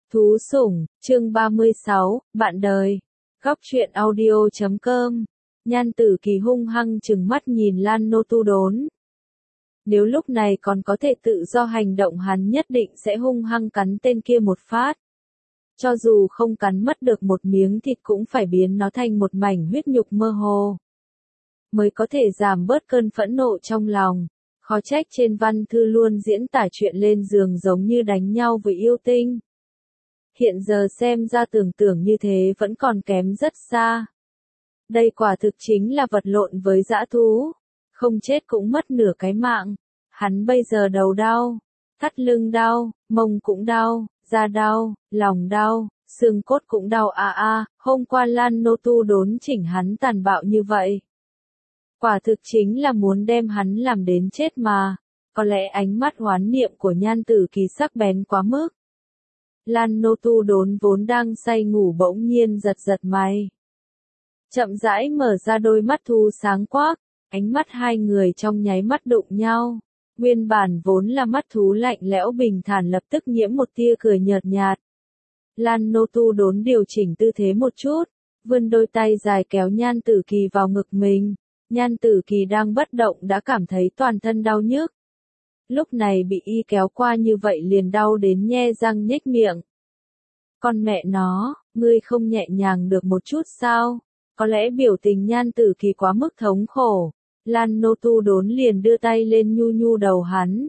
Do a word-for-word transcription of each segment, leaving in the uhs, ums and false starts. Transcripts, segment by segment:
Thú sủng, chương ba mươi sáu, bạn đời. Góc truyện audio chấm com. Nhan Tử Kỳ hung hăng trừng mắt nhìn Lan Nô Tu Đốn. Nếu lúc này còn có thể tự do hành động hắn nhất định sẽ hung hăng cắn tên kia một phát. Cho dù không cắn mất được một miếng thịt cũng phải biến nó thành một mảnh huyết nhục mơ hồ. Mới có thể giảm bớt cơn phẫn nộ trong lòng. Khó trách trên văn thư luôn diễn tả chuyện lên giường giống như đánh nhau với yêu tinh. Hiện giờ xem ra tưởng tượng như thế vẫn còn kém rất xa. Đây quả thực chính là vật lộn với dã thú. Không chết cũng mất nửa cái mạng. Hắn bây giờ đầu đau, thắt lưng đau, mông cũng đau, da đau, lòng đau, xương cốt cũng đau a à a. À, hôm qua Lan Nô Tu Đốn chỉnh hắn tàn bạo như vậy. Quả thực chính là muốn đem hắn làm đến chết mà. Có lẽ ánh mắt hoán niệm của Nhan Tử Kỳ sắc bén quá mức. Lan Nô Tu Đốn vốn đang say ngủ bỗng nhiên giật giật mày. Chậm rãi mở ra đôi mắt thu sáng quắc, ánh mắt hai người trong nháy mắt đụng nhau. Nguyên bản vốn là mắt thú lạnh lẽo bình thản lập tức nhiễm một tia cười nhợt nhạt. Lan Nô Tu Đốn điều chỉnh tư thế một chút, vươn đôi tay dài kéo Nhan Tử Kỳ vào ngực mình. Nhan Tử Kỳ đang bất động đã cảm thấy toàn thân đau nhức. Lúc này bị y kéo qua như vậy liền đau đến nhe răng nhếch miệng. Con mẹ nó, ngươi không nhẹ nhàng được một chút sao? Có lẽ biểu tình Nhan Tử Kỳ quá mức thống khổ. Lan Nô Tu Đốn liền đưa tay lên nhu nhu đầu hắn.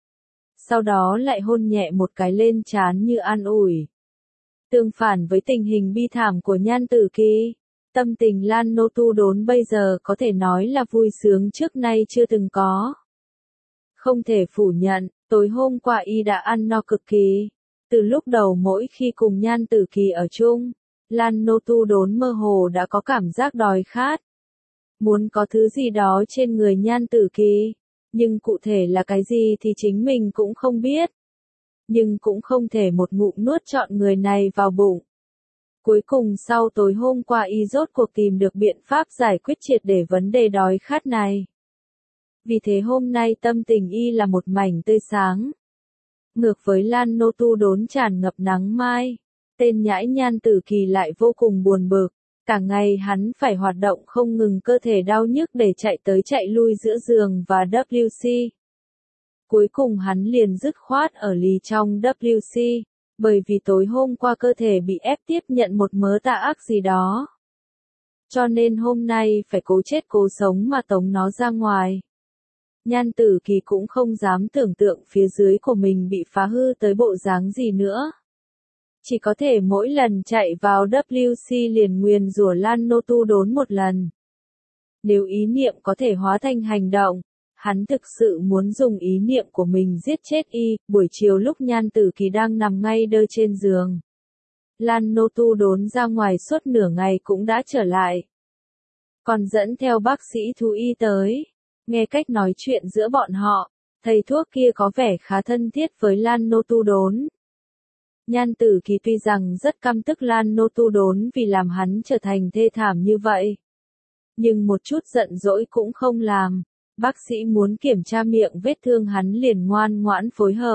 Sau đó lại hôn nhẹ một cái lên trán như an ủi. Tương phản với tình hình bi thảm của Nhan Tử Kỳ, tâm tình Lan Nô Tu Đốn bây giờ có thể nói là vui sướng trước nay chưa từng có. Không thể phủ nhận, tối hôm qua y đã ăn no cực kỳ. Từ lúc đầu mỗi khi cùng Nhan Tử Kỳ ở chung, Lan Nô Tu Đốn mơ hồ đã có cảm giác đói khát. Muốn có thứ gì đó trên người Nhan Tử Kỳ, nhưng cụ thể là cái gì thì chính mình cũng không biết. Nhưng cũng không thể một ngụm nuốt trọn người này vào bụng. Cuối cùng sau tối hôm qua y rốt cuộc tìm được biện pháp giải quyết triệt để vấn đề đói khát này. Vì thế hôm nay tâm tình y là một mảnh tươi sáng. Ngược với Lan Nô Tu Đốn tràn ngập nắng mai, tên nhãi Nhan Tử Kỳ lại vô cùng buồn bực. Cả ngày hắn phải hoạt động không ngừng, cơ thể đau nhức để chạy tới chạy lui giữa giường và W C. Cuối cùng hắn liền dứt khoát ở lì trong W C, bởi vì tối hôm qua cơ thể bị ép tiếp nhận một mớ tà ác gì đó. Cho nên hôm nay phải cố chết cố sống mà tống nó ra ngoài. Nhan Tử Kỳ cũng không dám tưởng tượng phía dưới của mình bị phá hư tới bộ dáng gì nữa. Chỉ có thể mỗi lần chạy vào W C liền nguyền rủa Lan Nô Tu Đốn một lần. Nếu ý niệm có thể hóa thành hành động, hắn thực sự muốn dùng ý niệm của mình giết chết y. Buổi chiều lúc Nhan Tử Kỳ đang nằm ngay đơ trên giường, Lan Nô Tu Đốn ra ngoài suốt nửa ngày cũng đã trở lại. Còn dẫn theo bác sĩ thú y tới. Nghe cách nói chuyện giữa bọn họ, thầy thuốc kia có vẻ khá thân thiết với Lan Nô Tu Đốn. Nhan Tử Kỳ tuy rằng rất căm tức Lan Nô Tu Đốn vì làm hắn trở thành thê thảm như vậy. Nhưng một chút giận dỗi cũng không làm. Bác sĩ muốn kiểm tra miệng vết thương hắn liền ngoan ngoãn phối hợp.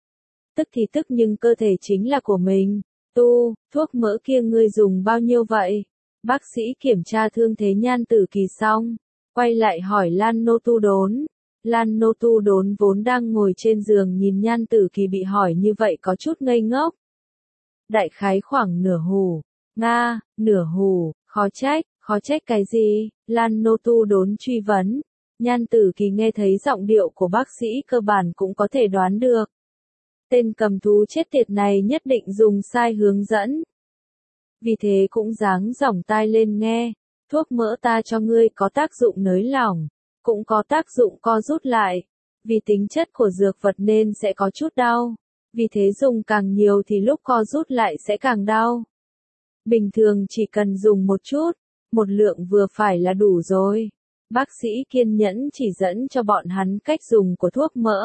Tức thì tức nhưng cơ thể chính là của mình. Tu, thuốc mỡ kia ngươi dùng bao nhiêu vậy? Bác sĩ kiểm tra thương thế Nhan Tử Kỳ xong, quay lại hỏi Lan Nô Tu Đốn. Lan Nô Tu Đốn vốn đang ngồi trên giường nhìn Nhan Tử Kỳ bị hỏi như vậy có chút ngây ngốc. Đại khái khoảng nửa hù. Nga, nửa hù, khó trách, khó trách cái gì? Lan Nô Tu Đốn truy vấn. Nhan Tử Kỳ nghe thấy giọng điệu của bác sĩ cơ bản cũng có thể đoán được. Tên cầm thú chết tiệt này nhất định dùng sai hướng dẫn. Vì thế cũng dáng giỏng tai lên nghe. Thuốc mỡ ta cho ngươi có tác dụng nới lỏng, cũng có tác dụng co rút lại. Vì tính chất của dược vật nên sẽ có chút đau. Vì thế dùng càng nhiều thì lúc co rút lại sẽ càng đau. Bình thường chỉ cần dùng một chút, một lượng vừa phải là đủ rồi. Bác sĩ kiên nhẫn chỉ dẫn cho bọn hắn cách dùng của thuốc mỡ.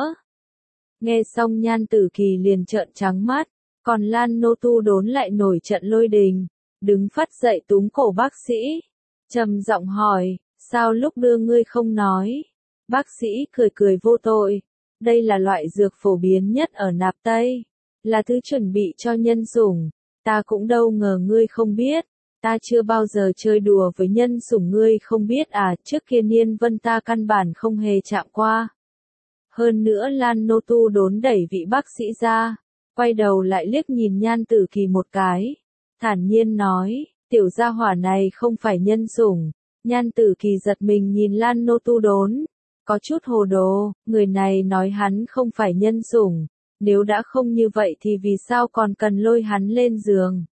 Nghe xong Nhan Tử Kỳ liền trợn trắng mắt, còn Lan Nô Tu Đốn lại nổi trận lôi đình, đứng phắt dậy túm cổ bác sĩ. Trầm giọng hỏi, sao lúc đưa ngươi không nói? Bác sĩ cười cười vô tội, đây là loại dược phổ biến nhất ở nạp Tây. là thứ chuẩn bị cho nhân sủng, ta cũng đâu ngờ ngươi không biết, ta chưa bao giờ chơi đùa với nhân sủng ngươi không biết à, trước kia Niên Vân ta căn bản không hề chạm qua. Hơn nữa Lan Nô Tu đốn đẩy vị bác sĩ ra, quay đầu lại liếc nhìn Nhan Tử Kỳ một cái, thản nhiên nói, tiểu gia hỏa này không phải nhân sủng. Nhan Tử Kỳ giật mình nhìn Lan Nô Tu đốn, có chút hồ đồ, người này nói hắn không phải nhân sủng, nếu đã không như vậy thì vì sao còn cần lôi hắn lên giường?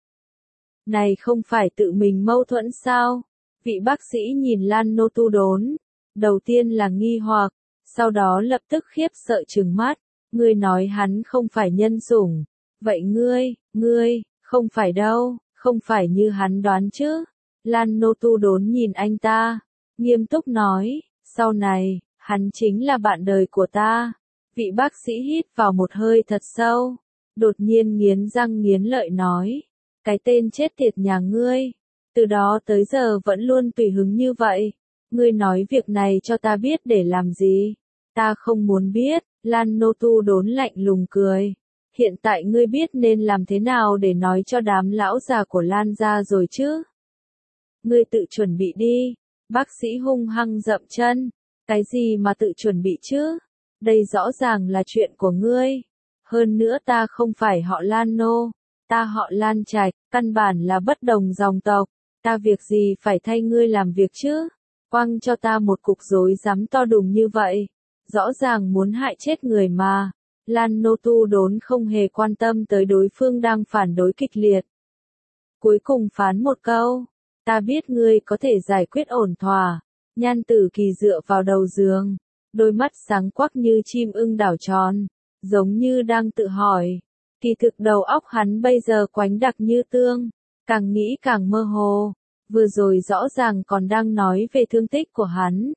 Này không phải tự mình mâu thuẫn sao? Vị bác sĩ nhìn Lan Nô Tu đốn, đầu tiên là nghi hoặc, sau đó lập tức khiếp sợ trừng mắt, ngươi nói hắn không phải nhân sủng, vậy ngươi, ngươi, không phải đâu, không phải như hắn đoán chứ? Lan Nô Tu đốn nhìn anh ta, nghiêm túc nói, sau này, hắn chính là bạn đời của ta. Vị bác sĩ hít vào một hơi thật sâu, đột nhiên nghiến răng nghiến lợi nói, cái tên chết tiệt nhà ngươi, từ đó tới giờ vẫn luôn tùy hứng như vậy, ngươi nói việc này cho ta biết để làm gì? Ta không muốn biết. Lan Nô Tu đốn lạnh lùng cười, hiện tại ngươi biết nên làm thế nào để nói cho đám lão già của Lan gia rồi chứ? Ngươi tự chuẩn bị đi. Bác sĩ hung hăng dậm chân, cái gì mà tự chuẩn bị chứ? Đây rõ ràng là chuyện của ngươi. Hơn nữa ta không phải họ Lan Nô, ta họ Lan Trạch, căn bản là bất đồng dòng tộc, ta việc gì phải thay ngươi làm việc chứ? Quăng cho ta một cục rối rắm to đùng như vậy, rõ ràng muốn hại chết người mà. Lan Nô Tu đốn không hề quan tâm tới đối phương đang phản đối kịch liệt. Cuối cùng phán một câu, ta biết ngươi có thể giải quyết ổn thỏa. Nhan Tử Kỳ dựa vào đầu giường, đôi mắt sáng quắc như chim ưng đảo tròn, giống như đang tự hỏi. Kỳ thực đầu óc hắn bây giờ quánh đặc như tương, càng nghĩ càng mơ hồ, vừa rồi rõ ràng còn đang nói về thương tích của hắn.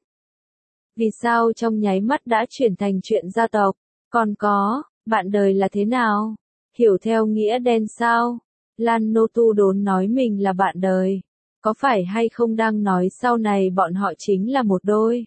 Vì sao trong nháy mắt đã chuyển thành chuyện gia tộc, còn có, bạn đời là thế nào? Hiểu theo nghĩa đen sao? Lan Nô Tu đốn nói mình là bạn đời, có phải hay không đang nói sau này bọn họ chính là một đôi?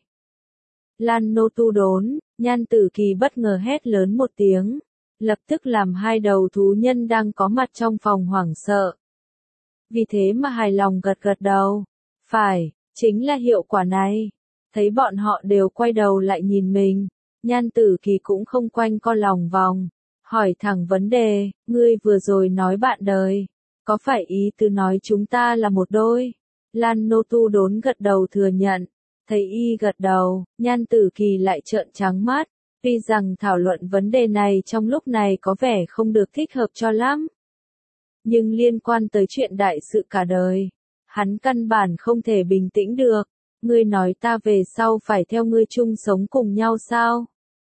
Lan Nô Tu đốn, Nhan Tử Kỳ bất ngờ hét lớn một tiếng, lập tức làm hai đầu thú nhân đang có mặt trong phòng hoảng sợ. Vì thế mà hài lòng gật gật đầu, phải, chính là hiệu quả này. Thấy bọn họ đều quay đầu lại nhìn mình, Nhan Tử Kỳ cũng không quanh co lòng vòng, hỏi thẳng vấn đề, ngươi vừa rồi nói bạn đời, có phải ý tứ nói chúng ta là một đôi? Lan Nô Tu đốn gật đầu thừa nhận, thấy y gật đầu, Nhan Tử Kỳ lại trợn trắng mắt, tuy rằng thảo luận vấn đề này trong lúc này có vẻ không được thích hợp cho lắm. Nhưng liên quan tới chuyện đại sự cả đời, hắn căn bản không thể bình tĩnh được. Ngươi nói ta về sau phải theo ngươi chung sống cùng nhau sao?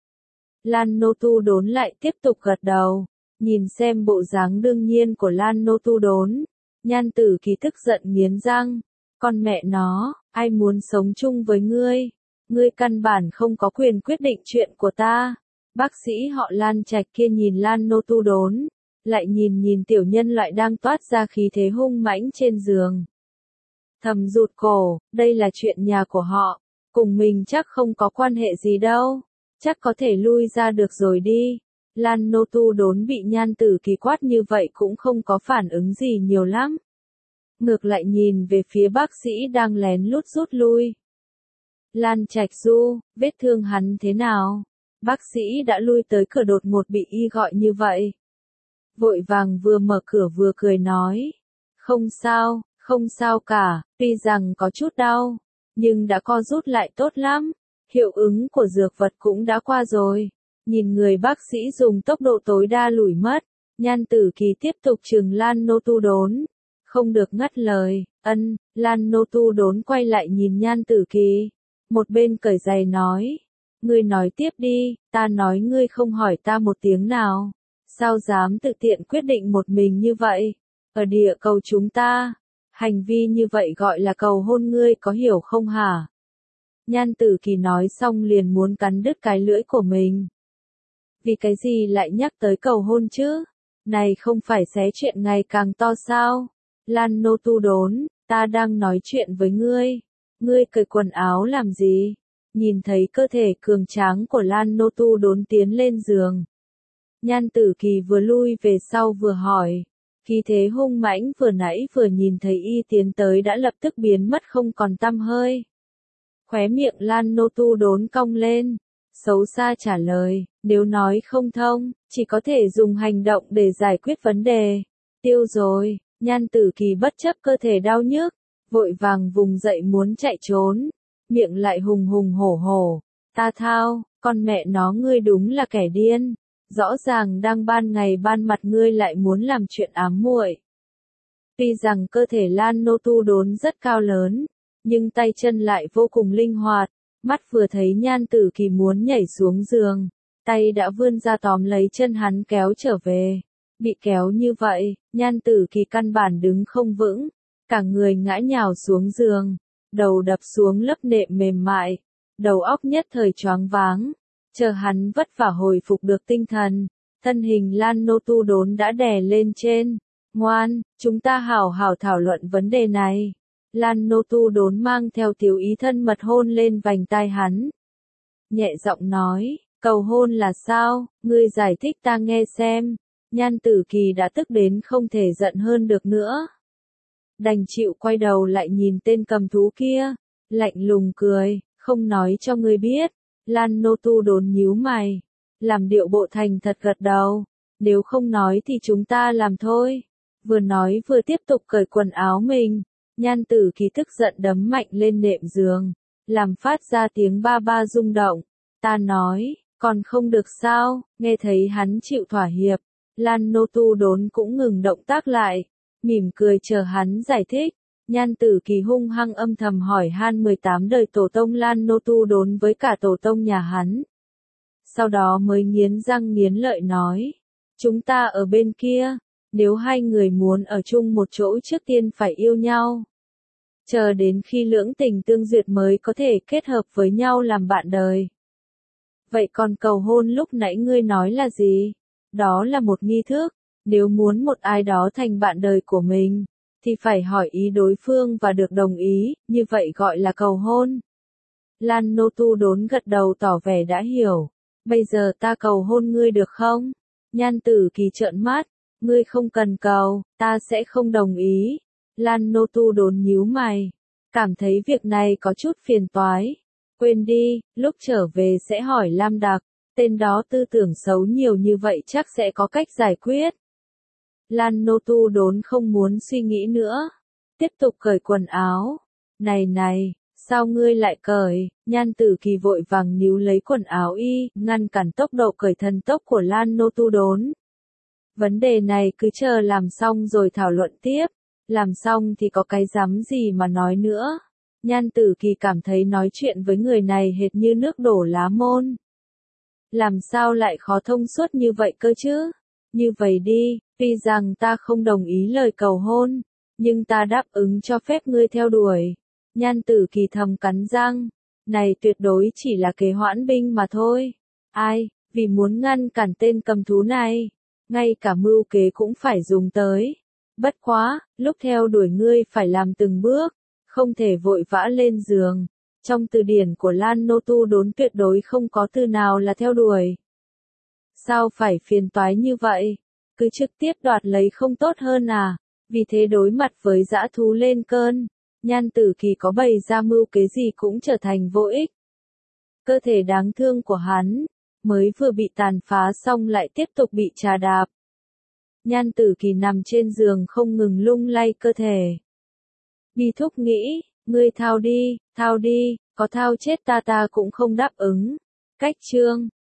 Lan Nô Tu đốn lại tiếp tục gật đầu, nhìn xem bộ dáng đương nhiên của Lan Nô Tu đốn, Nhan Tử Kỳ tức giận nghiến răng, con mẹ nó, ai muốn sống chung với ngươi? Ngươi căn bản không có quyền quyết định chuyện của ta. Bác sĩ họ Lan Trạch kia nhìn Lan Nô Tu đốn, lại nhìn nhìn tiểu nhân loại đang toát ra khí thế hung mãnh trên giường. Thầm rụt cổ, đây là chuyện nhà của họ, cùng mình chắc không có quan hệ gì đâu, chắc có thể lui ra được rồi đi. Lan Nô Tu đốn bị Nhan Tử Kỳ quát như vậy cũng không có phản ứng gì nhiều lắm. Ngược lại nhìn về phía bác sĩ đang lén lút rút lui. Lan Trạch Du, vết thương hắn thế nào? Bác sĩ đã lui tới cửa đột ngột bị y gọi như vậy. Vội vàng vừa mở cửa vừa cười nói, không sao. Không sao cả, tuy rằng có chút đau, nhưng đã co rút lại tốt lắm, hiệu ứng của dược vật cũng đã qua rồi. Nhìn người bác sĩ dùng tốc độ tối đa lùi mất, Nhan Tử Kỳ tiếp tục trừng Lan Nô Tu đốn, không được ngắt lời, ân. Lan Nô Tu đốn quay lại nhìn Nhan Tử Kỳ, một bên cởi giày nói, ngươi nói tiếp đi, ta nói ngươi không hỏi ta một tiếng nào, sao dám tự tiện quyết định một mình như vậy, ở địa cầu chúng ta. Hành vi như vậy gọi là cầu hôn ngươi có hiểu không hả? Nhan Tử Kỳ nói xong liền muốn cắn đứt cái lưỡi của mình. Vì cái gì lại nhắc tới cầu hôn chứ? Này không phải xé chuyện ngày càng to sao? Lan Nô Tu đốn, ta đang nói chuyện với ngươi. Ngươi cởi quần áo làm gì? Nhìn thấy cơ thể cường tráng của Lan Nô Tu đốn tiến lên giường. Nhan Tử Kỳ vừa lui về sau vừa hỏi. Khí thế hung mãnh vừa nãy vừa nhìn thấy y tiến tới đã lập tức biến mất không còn tăm hơi. Khóe miệng Lan Nô Tu Đốn cong lên. Xấu xa trả lời, nếu nói không thông, chỉ có thể dùng hành động để giải quyết vấn đề. Tiêu rồi, Nhan Tử Kỳ bất chấp cơ thể đau nhức, vội vàng vùng dậy muốn chạy trốn. Miệng lại hùng hùng hổ hổ. Ta thao, con mẹ nó ngươi đúng là kẻ điên. Rõ ràng đang ban ngày ban mặt ngươi lại muốn làm chuyện ám muội. Tuy rằng cơ thể Lan Nô Tu Đốn rất cao lớn, nhưng tay chân lại vô cùng linh hoạt. Mắt vừa thấy Nhan Tử Kỳ muốn nhảy xuống giường, tay đã vươn ra tóm lấy chân hắn kéo trở về. Bị kéo như vậy, Nhan Tử Kỳ căn bản đứng không vững, cả người ngã nhào xuống giường, đầu đập xuống lớp nệm mềm mại, đầu óc nhất thời choáng váng. Chờ hắn vất vả hồi phục được tinh thần, thân hình Lan Nô Tu Đốn đã đè lên trên. Ngoan, chúng ta hảo hảo thảo luận vấn đề này. Lan Nô Tu Đốn mang theo tiểu ý thân mật hôn lên vành tai hắn. Nhẹ giọng nói, cầu hôn là sao, ngươi giải thích ta nghe xem. Nhan Tử Kỳ đã tức đến không thể giận hơn được nữa. Đành chịu quay đầu lại nhìn tên cầm thú kia, lạnh lùng cười, không nói cho ngươi biết. Lan Nô Tu Đốn nhíu mày, làm điệu bộ thành thật gật đầu, nếu không nói thì chúng ta làm thôi. Vừa nói vừa tiếp tục cởi quần áo mình, Nhan Tử Kỳ tức giận đấm mạnh lên nệm giường, làm phát ra tiếng ba ba rung động. Ta nói, còn không được sao, nghe thấy hắn chịu thỏa hiệp, Lan Nô Tu Đốn cũng ngừng động tác lại, mỉm cười chờ hắn giải thích. Nhan Tử Kỳ hung hăng âm thầm hỏi han mười tám đời tổ tông Lan Nô Tu Đốn với cả tổ tông nhà hắn. Sau đó mới nghiến răng nghiến lợi nói, chúng ta ở bên kia, nếu hai người muốn ở chung một chỗ trước tiên phải yêu nhau. Chờ đến khi lưỡng tình tương duyệt mới có thể kết hợp với nhau làm bạn đời. Vậy còn cầu hôn lúc nãy ngươi nói là gì? Đó là một nghi thức, nếu muốn một ai đó thành bạn đời của mình, thì phải hỏi ý đối phương và được đồng ý, như vậy gọi là cầu hôn. Lan Nô Tu Đốn gật đầu tỏ vẻ đã hiểu. Bây giờ ta cầu hôn ngươi được không? Nhan Tử Kỳ trợn mắt, ngươi không cần cầu, ta sẽ không đồng ý. Lan Nô Tu Đốn nhíu mày, cảm thấy việc này có chút phiền toái. Quên đi, lúc trở về sẽ hỏi Lam Đặc, tên đó tư tưởng xấu nhiều như vậy chắc sẽ có cách giải quyết. Lan Nô Tu Đốn không muốn suy nghĩ nữa, tiếp tục cởi quần áo. Này này, sao ngươi lại cởi? Nhan Tử Kỳ vội vàng níu lấy quần áo y, ngăn cản tốc độ cởi thần tốc của Lan Nô Tu Đốn. Vấn đề này cứ chờ làm xong rồi thảo luận tiếp, làm xong thì có cái dám gì mà nói nữa. Nhan Tử Kỳ cảm thấy nói chuyện với người này hệt như nước đổ lá môn. Làm sao lại khó thông suốt như vậy cơ chứ? Như vậy đi, tuy rằng ta không đồng ý lời cầu hôn, nhưng ta đáp ứng cho phép ngươi theo đuổi. Nhan Tử Kỳ thầm cắn răng, này tuyệt đối chỉ là kế hoãn binh mà thôi. Ai, vì muốn ngăn cản tên cầm thú này, ngay cả mưu kế cũng phải dùng tới. Bất quá, lúc theo đuổi ngươi phải làm từng bước, không thể vội vã lên giường. Trong từ điển của Lan Nô Tu Đốn tuyệt đối không có từ nào là theo đuổi. Sao phải phiền toái như vậy? Cứ trực tiếp đoạt lấy không tốt hơn à? Vì thế đối mặt với dã thú lên cơn, Nhan Tử Kỳ có bày ra mưu kế gì cũng trở thành vô ích. Cơ thể đáng thương của hắn, mới vừa bị tàn phá xong lại tiếp tục bị trà đạp. Nhan Tử Kỳ nằm trên giường không ngừng lung lay cơ thể. Bi thúc nghĩ, ngươi thao đi, thao đi, có thao chết ta ta cũng không đáp ứng. Cách chương